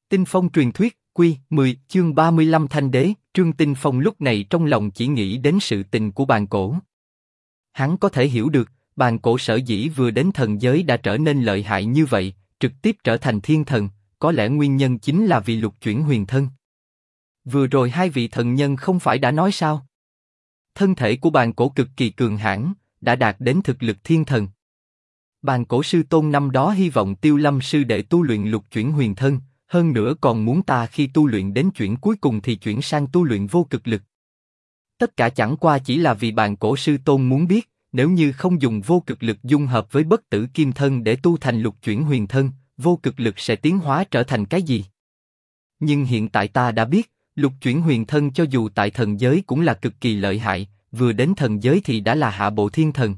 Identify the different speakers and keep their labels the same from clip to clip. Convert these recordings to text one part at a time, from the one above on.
Speaker 1: Tinh Phong truyền thuyết, Quy 10, chương 35 Thanh Đế. Trương Tinh Phong lúc này trong lòng chỉ nghĩ đến sự tình của bàn cổ. Hắn có thể hiểu được, bàn cổ sở dĩ vừa đến thần giới đã trở nên lợi hại như vậy, trực tiếp trở thành thiên thần, có lẽ nguyên nhân chính là vì lục chuyển huyền thân. Vừa rồi hai vị thần nhân không phải đã nói sao? Thân thể của bàn cổ cực kỳ cường hãn, đã đạt đến thực lực thiên thần. Bàn cổ sư tôn năm đó hy vọng Tiêu Lâm sư đệ tu luyện lục chuyển huyền thân, hơn nữa còn muốn ta khi tu luyện đến chuyển cuối cùng thì chuyển sang tu luyện vô cực lực. Tất cả chẳng qua chỉ là vì bàn cổ sư tôn muốn biết, nếu như không dùng vô cực lực dung hợp với bất tử kim thân để tu thành lục chuyển huyền thân, vô cực lực sẽ tiến hóa trở thành cái gì? Nhưng hiện tại ta đã biết, lục chuyển huyền thân cho dù tại thần giới cũng là cực kỳ lợi hại, vừa đến thần giới thì đã là hạ bộ thiên thần.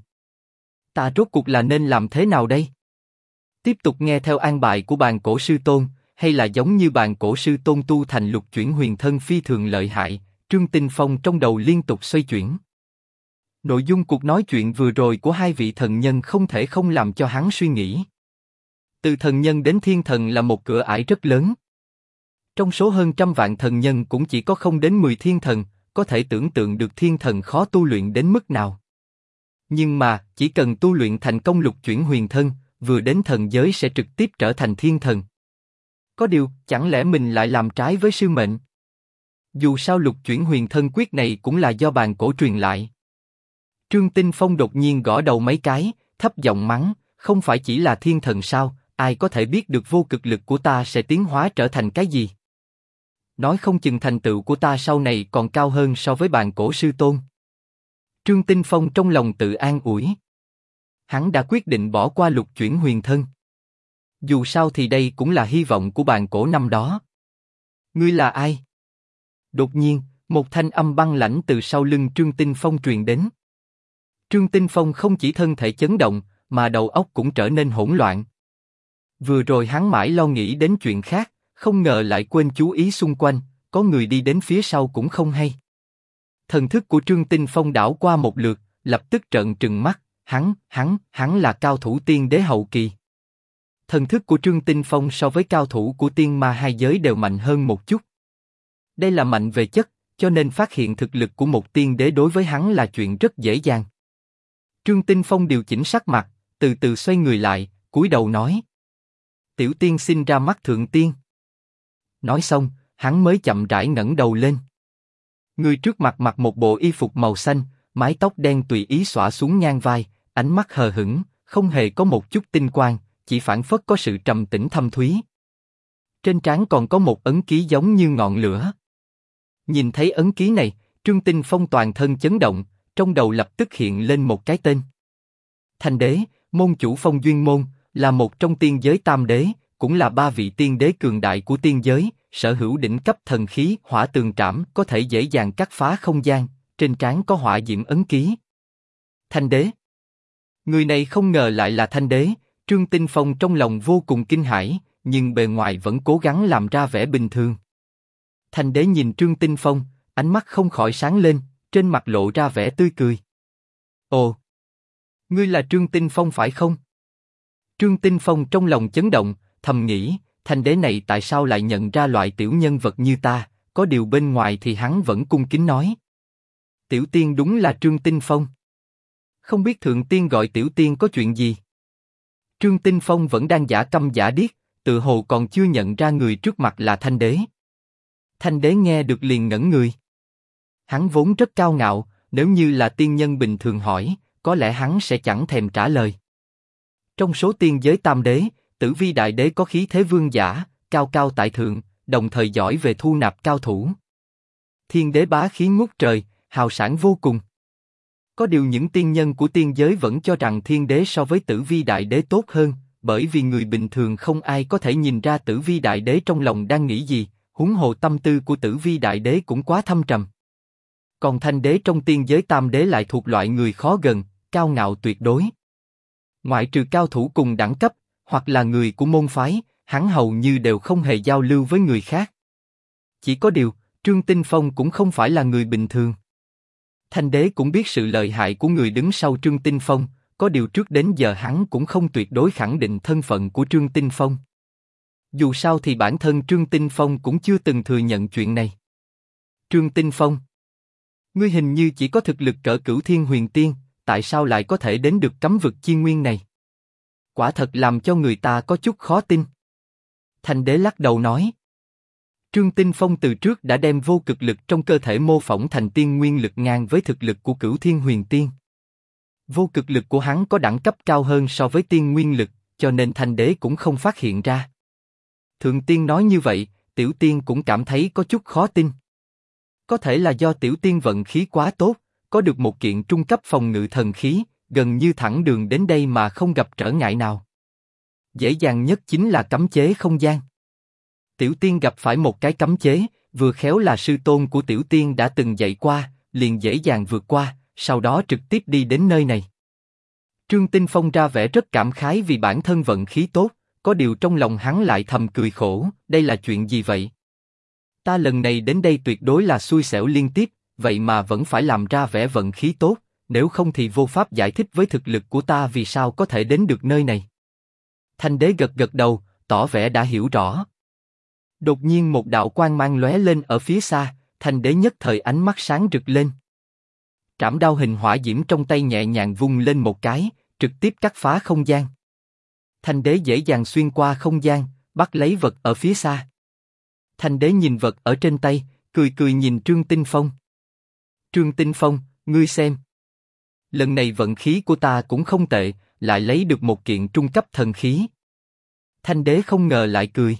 Speaker 1: Ta rốt cuộc là nên làm thế nào đây? Tiếp tục nghe theo an bài của bàn cổ sư tôn, hay là giống như bàn cổ sư tôn tu thành lục chuyển huyền thân phi thường lợi hại? Trương Tinh Phong trong đầu liên tục xoay chuyển. Nội dung cuộc nói chuyện vừa rồi của hai vị thần nhân không thể không làm cho hắn suy nghĩ. Từ thần nhân đến thiên thần là một cửa ải rất lớn. Trong số hơn trăm vạn thần nhân cũng chỉ có không đến 10 thiên thần, có thể tưởng tượng được thiên thần khó tu luyện đến mức nào. Nhưng mà, chỉ cần tu luyện thành công lục chuyển huyền thân, vừa đến thần giới sẽ trực tiếp trở thành thiên thần. Có điều, chẳng lẽ mình lại làm trái với sư mệnh? Dù sao lục chuyển huyền thân quyết này cũng là do bàn cổ truyền lại. Trương Tinh Phong đột nhiên gõ đầu mấy cái, thấp giọng mắng, không phải chỉ là thiên thần sao, ai có thể biết được vô cực lực của ta sẽ tiến hóa trở thành cái gì? Nói không chừng thành tựu của ta sau này còn cao hơn so với bàn cổ sư tôn. Trương Tinh Phong trong lòng tự an ủi. Hắn đã quyết định bỏ qua lục chuyển huyền thân. Dù sao thì đây cũng là hy vọng của bàn cổ năm đó. Ngươi là ai? Đột nhiên, một thanh âm băng lãnh từ sau lưng Trương Tinh Phong truyền đến. Trương Tinh Phong không chỉ thân thể chấn động, mà đầu óc cũng trở nên hỗn loạn. Vừa rồi hắn mãi lo nghĩ đến chuyện khác, không ngờ lại quên chú ý xung quanh, có người đi đến phía sau cũng không hay. Thần thức của Trương Tinh Phong đảo qua một lượt, lập tức trợn trừng mắt, hắn là cao thủ tiên đế hậu kỳ. Thần thức của Trương Tinh Phong so với cao thủ của tiên ma hai giới đều mạnh hơn một chút. Đây là mạnh về chất, cho nên phát hiện thực lực của một tiên đế đối với hắn là chuyện rất dễ dàng. Trương Tinh Phong điều chỉnh sắc mặt, từ từ xoay người lại, cúi đầu nói: Tiểu tiên xin ra mắt thượng tiên. Nói xong, hắn mới chậm rãi ngẩng đầu lên. Người trước mặt mặc một bộ y phục màu xanh, mái tóc đen tùy ý xõa xuống ngang vai, ánh mắt hờ hững, không hề có một chút tinh quang, chỉ phảng phất có sự trầm tĩnh thâm thúy. Trên trán còn có một ấn ký giống như ngọn lửa. Nhìn thấy ấn ký này, Trương Tinh Phong toàn thân chấn động, trong đầu lập tức hiện lên một cái tên. Thanh Đế, môn chủ Phong Duyên Môn, là một trong tiên giới tam đế, cũng là ba vị tiên đế cường đại của tiên giới, sở hữu đỉnh cấp thần khí Hỏa Tường Trảm, có thể dễ dàng cắt phá không gian, trên trán có hỏa diễm ấn ký. Thanh Đế. Người này không ngờ lại là Thanh Đế, Trương Tinh Phong trong lòng vô cùng kinh hãi, nhưng bề ngoài vẫn cố gắng làm ra vẻ bình thường. Thanh Đế nhìn Trương Tinh Phong, ánh mắt không khỏi sáng lên, trên mặt lộ ra vẻ tươi cười. Ồ, ngươi là Trương Tinh Phong phải không? Trương Tinh Phong trong lòng chấn động, thầm nghĩ, Thanh Đế này tại sao lại nhận ra loại tiểu nhân vật như ta, có điều bên ngoài thì hắn vẫn cung kính nói. Tiểu tiên đúng là Trương Tinh Phong. Không biết thượng tiên gọi tiểu tiên có chuyện gì? Trương Tinh Phong vẫn đang giả câm giả điếc, tự hồ còn chưa nhận ra người trước mặt là Thanh Đế. Thanh Đế nghe được liền ngẩn người. Hắn vốn rất cao ngạo, nếu như là tiên nhân bình thường hỏi, có lẽ hắn sẽ chẳng thèm trả lời. Trong số tiên giới tam đế, Tử Vi Đại Đế có khí thế vương giả, cao cao tại thượng, đồng thời giỏi về thu nạp cao thủ. Thiên Đế bá khí ngút trời, hào sảng vô cùng. Có điều những tiên nhân của tiên giới vẫn cho rằng Thiên Đế so với Tử Vi Đại Đế tốt hơn, bởi vì người bình thường không ai có thể nhìn ra Tử Vi Đại Đế trong lòng đang nghĩ gì, huống hồ tâm tư của Tử Vi Đại Đế cũng quá thâm trầm. Còn Thanh Đế trong tiên giới tam đế lại thuộc loại người khó gần, cao ngạo tuyệt đối. Ngoại trừ cao thủ cùng đẳng cấp, hoặc là người của môn phái, hắn hầu như đều không hề giao lưu với người khác. Chỉ có điều, Trương Tinh Phong cũng không phải là người bình thường. Thanh Đế cũng biết sự lợi hại của người đứng sau Trương Tinh Phong, có điều trước đến giờ hắn cũng không tuyệt đối khẳng định thân phận của Trương Tinh Phong. Dù sao thì bản thân Trương Tinh Phong cũng chưa từng thừa nhận chuyện này. Trương Tinh Phong, ngươi hình như chỉ có thực lực cỡ Cửu Thiên Huyền Tiên, tại sao lại có thể đến được cấm vực chi nguyên này? Quả thật làm cho người ta có chút khó tin. Thanh đế lắc đầu nói. Trương Tinh Phong từ trước đã đem vô cực lực trong cơ thể mô phỏng thành tiên nguyên lực ngang với thực lực của Cửu Thiên Huyền Tiên. Vô cực lực của hắn có đẳng cấp cao hơn so với tiên nguyên lực, cho nên Thanh đế cũng không phát hiện ra. Thượng tiên nói như vậy, Tiểu tiên cũng cảm thấy có chút khó tin. Có thể là do Tiểu tiên vận khí quá tốt, có được một kiện trung cấp phòng ngự thần khí, gần như thẳng đường đến đây mà không gặp trở ngại nào. Dễ dàng nhất chính là cấm chế không gian. Tiểu tiên gặp phải một cái cấm chế, vừa khéo là sư tôn của Tiểu tiên đã từng dạy qua, liền dễ dàng vượt qua, sau đó trực tiếp đi đến nơi này. Trương Tinh Phong ra vẻ rất cảm khái vì bản thân vận khí tốt, có điều trong lòng hắn lại thầm cười khổ, đây là chuyện gì vậy? Ta lần này đến đây tuyệt đối là xui xẻo liên tiếp, vậy mà vẫn phải làm ra vẻ vận khí tốt, nếu không thì vô pháp giải thích với thực lực của ta vì sao có thể đến được nơi này. Thanh đế gật gật đầu, tỏ vẻ đã hiểu rõ. Đột nhiên một đạo quang mang lóe lên ở phía xa, Thanh đế nhất thời ánh mắt sáng rực lên. Trảm đao hình hỏa diễm trong tay nhẹ nhàng vung lên một cái, trực tiếp cắt phá không gian. Thanh đế dễ dàng xuyên qua không gian, bắt lấy vật ở phía xa. Thanh đế nhìn vật ở trên tay, cười cười nhìn Trương Tinh Phong. Trương Tinh Phong, ngươi xem. Lần này vận khí của ta cũng không tệ, lại lấy được một kiện trung cấp thần khí. Thanh đế không ngờ lại cười.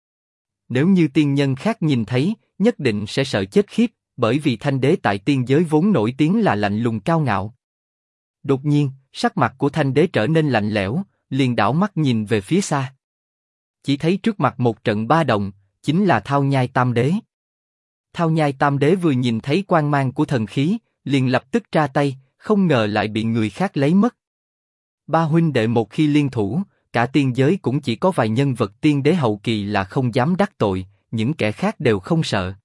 Speaker 1: Nếu như tiên nhân khác nhìn thấy, nhất định sẽ sợ chết khiếp, bởi vì thanh đế tại tiên giới vốn nổi tiếng là lạnh lùng cao ngạo. Đột nhiên, sắc mặt của thanh đế trở nên lạnh lẽo, liền đảo mắt nhìn về phía xa. Chỉ thấy trước mặt một trận ba động, chính là Thao Nhai Tam Đế. Thao Nhai Tam Đế vừa nhìn thấy quang mang của thần khí, liền lập tức ra tay, không ngờ lại bị người khác lấy mất. Ba huynh đệ một khi liên thủ, cả tiên giới cũng chỉ có vài nhân vật tiên đế hậu kỳ là không dám đắc tội, những kẻ khác đều không sợ.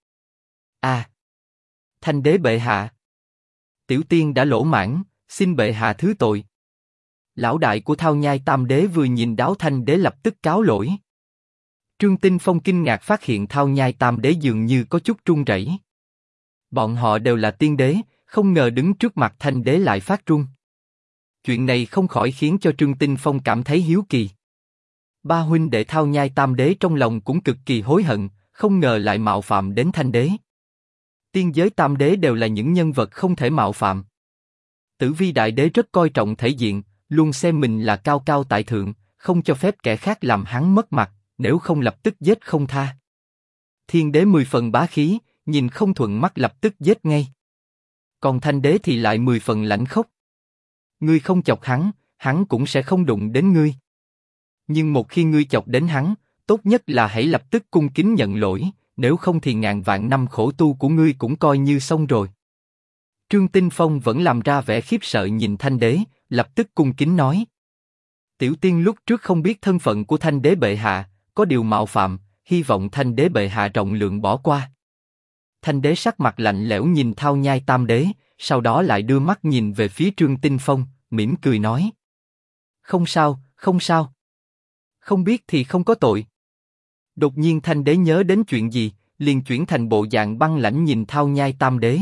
Speaker 1: À! Thanh đế bệ hạ! Tiểu tiên đã lỗ mãn, xin bệ hạ thứ tội. Lão đại của Thao Nhai Tam Đế vừa nhìn đáo thanh đế lập tức cáo lỗi. Trương Tinh Phong kinh ngạc phát hiện Thao Nhai Tam Đế dường như có chút run rẩy. Bọn họ đều là tiên đế, không ngờ đứng trước mặt thanh đế lại phát run. Chuyện này không khỏi khiến cho Trương Tinh Phong cảm thấy hiếu kỳ. Ba huynh đệ Thao Nhai Tam Đế trong lòng cũng cực kỳ hối hận, không ngờ lại mạo phạm đến thanh đế. Tiên giới Tam Đế đều là những nhân vật không thể mạo phạm. Tử Vi Đại Đế rất coi trọng thể diện, luôn xem mình là cao cao tại thượng, không cho phép kẻ khác làm hắn mất mặt, nếu không lập tức giết không tha. Thiên Đế 10 phần bá khí, nhìn không thuận mắt lập tức giết ngay. Còn Thanh Đế thì lại 10 phần lãnh khốc. Ngươi không chọc hắn, hắn cũng sẽ không đụng đến ngươi. Nhưng một khi ngươi chọc đến hắn, tốt nhất là hãy lập tức cung kính nhận lỗi, nếu không thì ngàn vạn năm khổ tu của ngươi cũng coi như xong rồi. Trương Tinh Phong vẫn làm ra vẻ khiếp sợ nhìn Thanh Đế, lập tức cung kính nói. Tiểu tiên lúc trước không biết thân phận của Thanh Đế bệ hạ, có điều mạo phạm, hy vọng Thanh Đế bệ hạ rộng lượng bỏ qua. Thanh Đế sắc mặt lạnh lẽo nhìn Thao Nhai Tam Đế, sau đó lại đưa mắt nhìn về phía Trương Tinh Phong, mỉm cười nói. Không sao, không sao. Không biết thì không có tội. Đột nhiên Thanh Đế nhớ đến chuyện gì, liền chuyển thành bộ dạng băng lãnh nhìn Thao Nhai Tam Đế.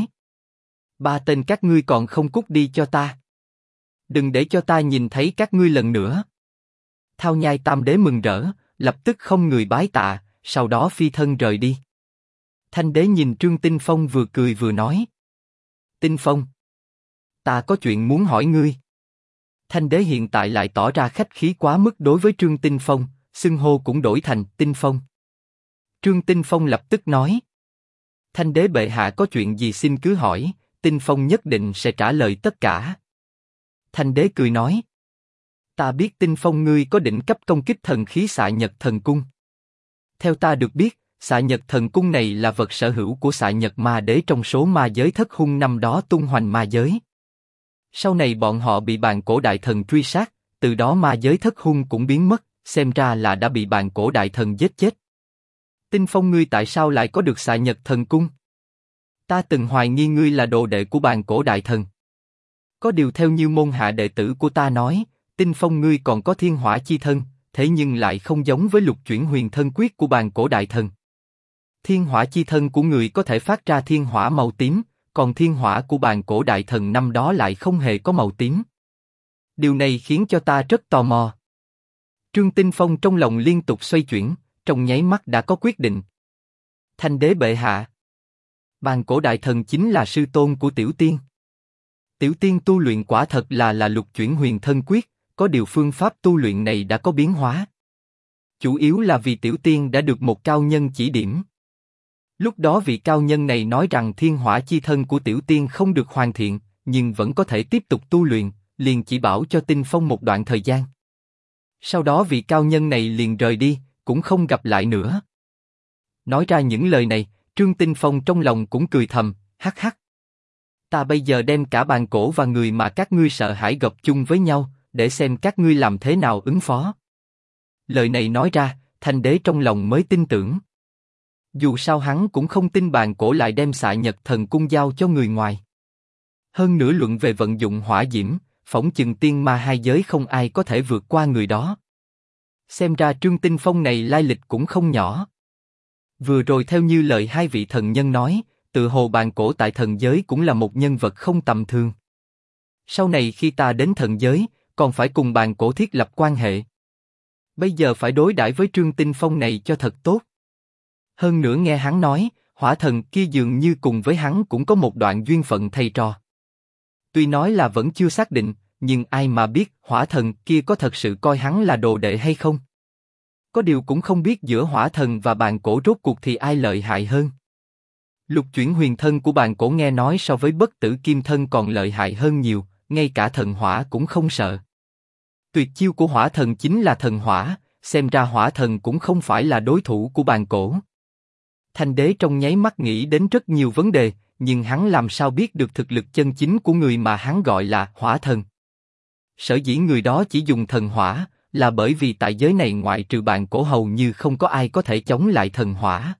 Speaker 1: Ba tên các ngươi còn không cút đi cho ta. Đừng để cho ta nhìn thấy các ngươi lần nữa. Thao Nhai Tam Đế mừng rỡ, lập tức không người bái tạ, sau đó phi thân rời đi. Thanh Đế nhìn Trương Tinh Phong vừa cười vừa nói. Tinh Phong, ta có chuyện muốn hỏi ngươi. Thanh Đế hiện tại lại tỏ ra khách khí quá mức đối với Trương Tinh Phong, xưng hô cũng đổi thành Tinh Phong. Trương Tinh Phong lập tức nói. Thanh Đế bệ hạ có chuyện gì xin cứ hỏi, Tinh Phong nhất định sẽ trả lời tất cả. Thanh Đế cười nói. Ta biết Tinh Phong ngươi có đỉnh cấp công kích thần khí Xạ Nhật Thần Cung. Theo ta được biết, Xạ Nhật Thần Cung này là vật sở hữu của Xạ Nhật Ma Đế trong số ma giới thất hung năm đó tung hoành ma giới. Sau này bọn họ bị Bàn Cổ Đại Thần truy sát, từ đó ma giới thất hung cũng biến mất, xem ra là đã bị Bàn Cổ Đại Thần giết chết. Tinh Phong ngươi tại sao lại có được Xạ Nhật Thần Cung? Ta từng hoài nghi ngươi là đồ đệ của Bàn Cổ Đại Thần. Có điều theo như môn hạ đệ tử của ta nói, Tinh Phong ngươi còn có thiên hỏa chi thân, thế nhưng lại không giống với lục chuyển huyền thân quyết của bàn cổ đại thần. Thiên hỏa chi thân của người có thể phát ra thiên hỏa màu tím, còn thiên hỏa của bàn cổ đại thần năm đó lại không hề có màu tím. Điều này khiến cho ta rất tò mò. Trương Tinh Phong trong lòng liên tục xoay chuyển, trong nháy mắt đã có quyết định. Thanh đế bệ hạ, bàn cổ đại thần chính là sư tôn của Tiểu Tiên. Tiểu Tiên tu luyện quả thật là lục chuyển huyền thân quyết, có điều phương pháp tu luyện này đã có biến hóa. Chủ yếu là vì Tiểu Tiên đã được một cao nhân chỉ điểm. Lúc đó vị cao nhân này nói rằng thiên hỏa chi thân của Tiểu Tiên không được hoàn thiện, nhưng vẫn có thể tiếp tục tu luyện, liền chỉ bảo cho Tinh Phong một đoạn thời gian. Sau đó vị cao nhân này liền rời đi, cũng không gặp lại nữa. Nói ra những lời này, Trương Tinh Phong trong lòng cũng cười thầm, hắc hắc. Ta bây giờ đem cả bàn cổ và người mà các ngươi sợ hãi gộp chung với nhau, để xem các ngươi làm thế nào ứng phó. Lời này nói ra, Thanh đế trong lòng mới tin tưởng. Dù sao hắn cũng không tin bàn cổ lại đem Xạ Nhật Thần Cung giao cho người ngoài. Hơn nữa luận về vận dụng hỏa diễm, phỏng chừng tiên ma hai giới không ai có thể vượt qua người đó. Xem ra Trương Tinh Phong này lai lịch cũng không nhỏ. Vừa rồi theo như lời hai vị thần nhân nói, tự hồ bàn cổ tại thần giới cũng là một nhân vật không tầm thường. Sau này khi ta đến thần giới, còn phải cùng bàn cổ thiết lập quan hệ. Bây giờ phải đối đãi với Trương Tinh Phong này cho thật tốt. Hơn nữa nghe hắn nói, hỏa thần kia dường như cùng với hắn cũng có một đoạn duyên phận thầy trò. Tuy nói là vẫn chưa xác định, nhưng ai mà biết hỏa thần kia có thật sự coi hắn là đồ đệ hay không. Có điều cũng không biết giữa hỏa thần và bàn cổ rốt cuộc thì ai lợi hại hơn. Lục chuyển huyền thân của bàn cổ nghe nói so với bất tử kim thân còn lợi hại hơn nhiều, ngay cả thần hỏa cũng không sợ. Tuyệt chiêu của hỏa thần chính là thần hỏa, xem ra hỏa thần cũng không phải là đối thủ của bàn cổ. Thanh đế trong nháy mắt nghĩ đến rất nhiều vấn đề, nhưng hắn làm sao biết được thực lực chân chính của người mà hắn gọi là hỏa thần. Sở dĩ người đó chỉ dùng thần hỏa, là bởi vì tại giới này ngoại trừ bàn cổ hầu như không có ai có thể chống lại thần hỏa.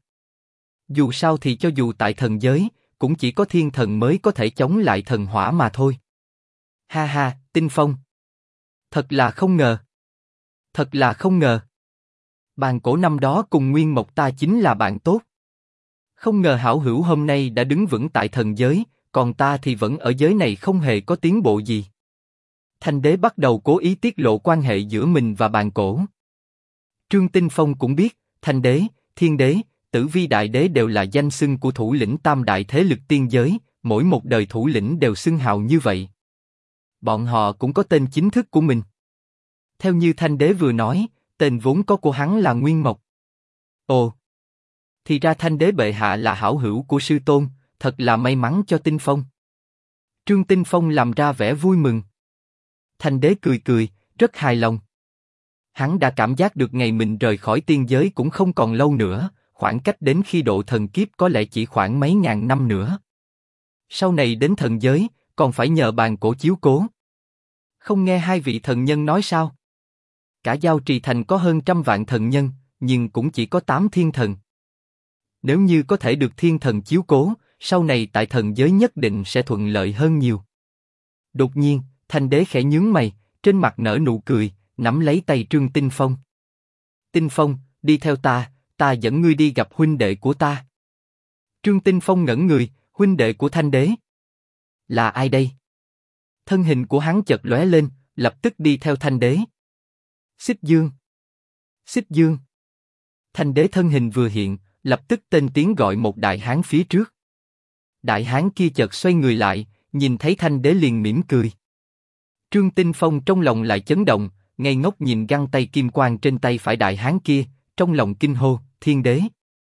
Speaker 1: Dù sao thì cho dù tại thần giới, cũng chỉ có thiên thần mới có thể chống lại thần hỏa mà thôi. Ha ha, Tinh Phong. Thật là không ngờ. Thật là không ngờ. Bàn cổ năm đó cùng Nguyên Mộc ta chính là bạn tốt. Không ngờ hảo hữu hôm nay đã đứng vững tại thần giới, còn ta thì vẫn ở giới này không hề có tiến bộ gì. Thanh đế bắt đầu cố ý tiết lộ quan hệ giữa mình và bàn cổ. Trương Tinh Phong cũng biết, Thanh đế, Thiên đế, Tử Vi đại đế đều là danh xưng của thủ lĩnh tam đại thế lực tiên giới, mỗi một đời thủ lĩnh đều xưng hào như vậy. Bọn họ cũng có tên chính thức của mình. Theo như Thanh đế vừa nói, tên vốn có của hắn là Nguyên Mộc. Ồ, thì ra Thanh đế bệ hạ là hảo hữu của sư tôn, thật là may mắn cho Tinh Phong. Trương Tinh Phong làm ra vẻ vui mừng. Thanh đế cười cười, rất hài lòng. Hắn đã cảm giác được ngày mình rời khỏi tiên giới cũng không còn lâu nữa, khoảng cách đến khi độ thần kiếp có lẽ chỉ khoảng mấy ngàn năm nữa. Sau này đến thần giới, còn phải nhờ bàn cổ chiếu cố. Không nghe hai vị thần nhân nói sao? Cả Giao Trì Thành có hơn 100 vạn thần nhân, nhưng cũng chỉ có 8 thiên thần. Nếu như có thể được thiên thần chiếu cố, sau này tại thần giới nhất định sẽ thuận lợi hơn nhiều. Đột nhiên, Thanh đế khẽ nhướng mày, trên mặt nở nụ cười, nắm lấy tay Trương Tinh Phong. Tinh Phong, đi theo ta, ta dẫn ngươi đi gặp huynh đệ của ta. Trương Tinh Phong ngẩn người, huynh đệ của Thanh đế? Là ai đây? Thân hình của hắn chợt lóe lên, lập tức đi theo Thanh đế. Xích Dương. Xích Dương. Thanh đế thân hình vừa hiện, lập tức tên tiếng gọi một đại hán phía trước. Đại hán kia chợt xoay người lại, nhìn thấy Thanh đế liền mỉm cười. Trương Tinh Phong trong lòng lại chấn động, ngây ngốc nhìn găng tay kim quang trên tay phải đại hán kia, trong lòng kinh hô, Thiên đế.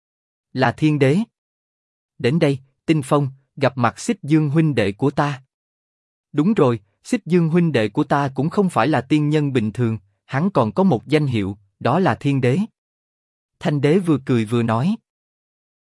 Speaker 1: Là Thiên đế. Đến đây, Tinh Phong, gặp mặt Xích Dương huynh đệ của ta. Đúng rồi, Xích Dương huynh đệ của ta cũng không phải là tiên nhân bình thường, hắn còn có một danh hiệu, đó là Thiên đế. Thanh đế vừa cười vừa nói.